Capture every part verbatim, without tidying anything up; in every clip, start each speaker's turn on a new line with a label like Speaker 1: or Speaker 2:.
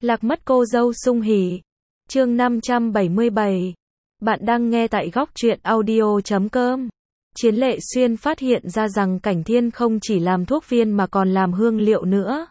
Speaker 1: Lạc mất cô dâu sung hỉ. Chương năm trăm bảy mươi bảy. Bạn đang nghe tại góc truyện audio chấm com. Chiến Lệ Xuyên phát hiện ra rằng Cảnh Thiên không chỉ làm thuốc viên mà còn làm hương liệu nữa.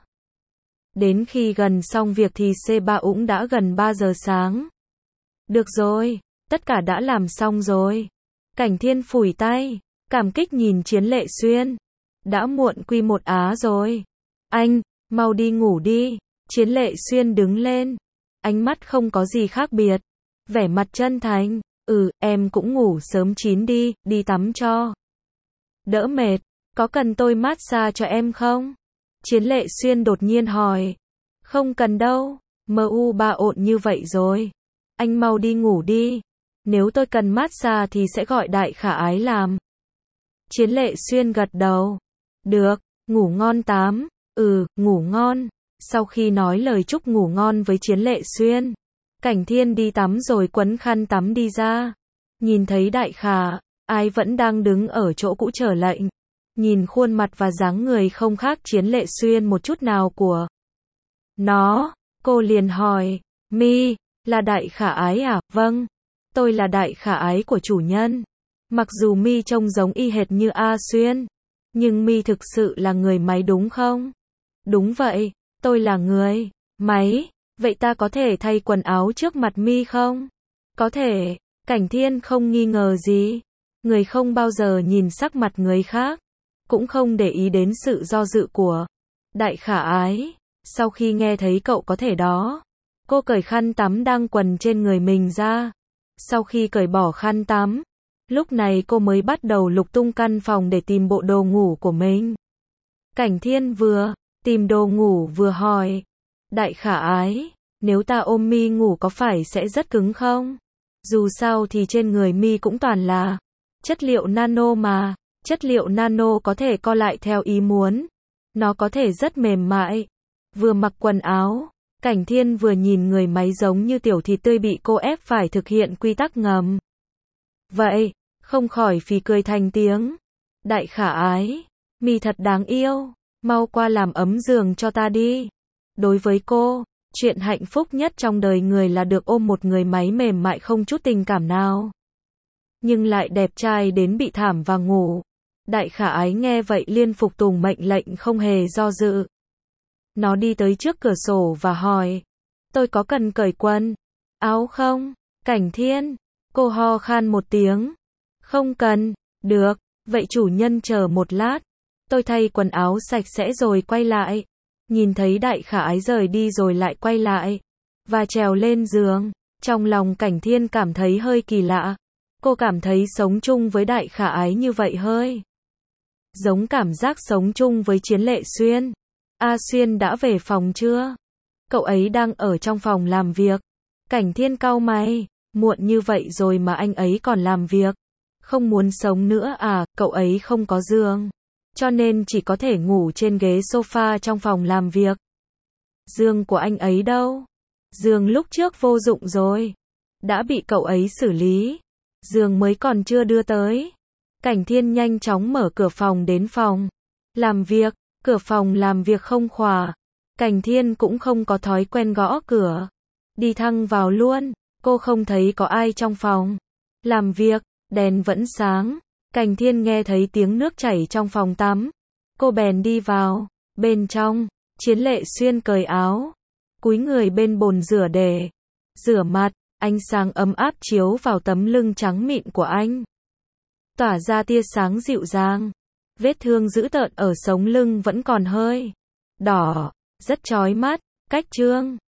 Speaker 1: Đến khi gần xong việc thì xê ba ũng đã gần ba giờ sáng. Được rồi, tất cả đã làm xong rồi. Cảnh Thiên phủi tay, cảm kích nhìn Chiến Lệ Xuyên. Đã muộn quy một á rồi. Anh, mau đi ngủ đi. Chiến Lệ Xuyên đứng lên. Ánh mắt không có gì khác biệt. Vẻ mặt chân thành. Ừ, em cũng ngủ sớm chín đi, đi tắm cho. Đỡ mệt, có cần tôi massage cho em không? Chiến Lệ Xuyên đột nhiên hỏi. Không cần đâu, mờ u ba ộn như vậy rồi. Anh mau đi ngủ đi. Nếu tôi cần massage thì sẽ gọi Đại Khả Ái làm. Chiến Lệ Xuyên gật đầu. Được, ngủ ngon tám. Ừ, ngủ ngon. Sau khi nói lời chúc ngủ ngon với Chiến Lệ Xuyên, Cảnh Thiên đi tắm rồi quấn khăn tắm đi ra. Nhìn thấy Đại Khả Ái vẫn đang đứng ở chỗ cũ chờ lệnh. Nhìn khuôn mặt và dáng người không khác Chiến Lệ Xuyên một chút nào của nó, cô liền hỏi, Mi, là Đại Khả Ái à? Vâng, tôi là Đại Khả Ái của chủ nhân. Mặc dù Mi trông giống y hệt như A Xuyên, nhưng Mi thực sự là người máy đúng không? Đúng vậy, tôi là người máy. Vậy ta có thể thay quần áo trước mặt Mi không? Có thể. Cảnh Thiên không nghi ngờ gì. Người không bao giờ nhìn sắc mặt người khác, cũng không để ý đến sự do dự của Đại Khả Ái. Sau khi nghe thấy cậu có thể đó, cô cởi khăn tắm đang quần trên người mình ra. Sau khi cởi bỏ khăn tắm, lúc này cô mới bắt đầu lục tung căn phòng để tìm bộ đồ ngủ của mình. Cảnh Thiên vừa tìm đồ ngủ vừa hỏi, Đại Khả Ái, nếu ta ôm Mi ngủ có phải sẽ rất cứng không? Dù sao thì trên người Mi cũng toàn là chất liệu nano mà, chất liệu nano có thể co lại theo ý muốn. Nó có thể rất mềm mại. Vừa mặc quần áo, Cảnh Thiên vừa nhìn người máy giống như tiểu thịt tươi bị cô ép phải thực hiện quy tắc ngầm. Vậy, không khỏi phì cười thành tiếng. Đại Khả Ái, Mi thật đáng yêu, mau qua làm ấm giường cho ta đi. Đối với cô, chuyện hạnh phúc nhất trong đời người là được ôm một người máy mềm mại không chút tình cảm nào, nhưng lại đẹp trai đến bị thảm và ngủ. Đại Khả Ái nghe vậy liên phục tùng mệnh lệnh không hề do dự. Nó đi tới trước cửa sổ và hỏi, tôi có cần cởi quần áo không? Cảnh Thiên, cô ho khan một tiếng. Không cần. Được, vậy chủ nhân chờ một lát. Tôi thay quần áo sạch sẽ rồi quay lại. Nhìn thấy Đại Khả Ái rời đi rồi lại quay lại và trèo lên giường, trong lòng Cảnh Thiên cảm thấy hơi kỳ lạ. Cô cảm thấy sống chung với Đại Khả Ái như vậy hơi giống cảm giác sống chung với Chiến Lệ Xuyên. A Xuyên đã về phòng chưa? Cậu ấy đang ở trong phòng làm việc. Cảnh Thiên cau mày, muộn như vậy rồi mà anh ấy còn làm việc. Không muốn sống nữa à? Cậu ấy không có giường, cho nên chỉ có thể ngủ trên ghế sofa trong phòng làm việc. Giường của anh ấy đâu? Giường lúc trước vô dụng rồi, đã bị cậu ấy xử lý. Giường mới còn chưa đưa tới. Cảnh Thiên nhanh chóng mở cửa phòng đến phòng làm việc. Cửa phòng làm việc không khóa. Cảnh Thiên cũng không có thói quen gõ cửa. Đi thẳng vào luôn. Cô không thấy có ai trong phòng làm việc. Đèn vẫn sáng. Cảnh Thiên nghe thấy tiếng nước chảy trong phòng tắm. Cô bèn đi vào. Bên trong, Chiến Lệ Xuyên cởi áo, cúi người bên bồn rửa để rửa mặt. Ánh sáng ấm áp chiếu vào tấm lưng trắng mịn của anh, tỏa ra tia sáng dịu dàng. Vết thương dữ tợn ở sống lưng vẫn còn hơi đỏ, rất chói mắt. Cách trương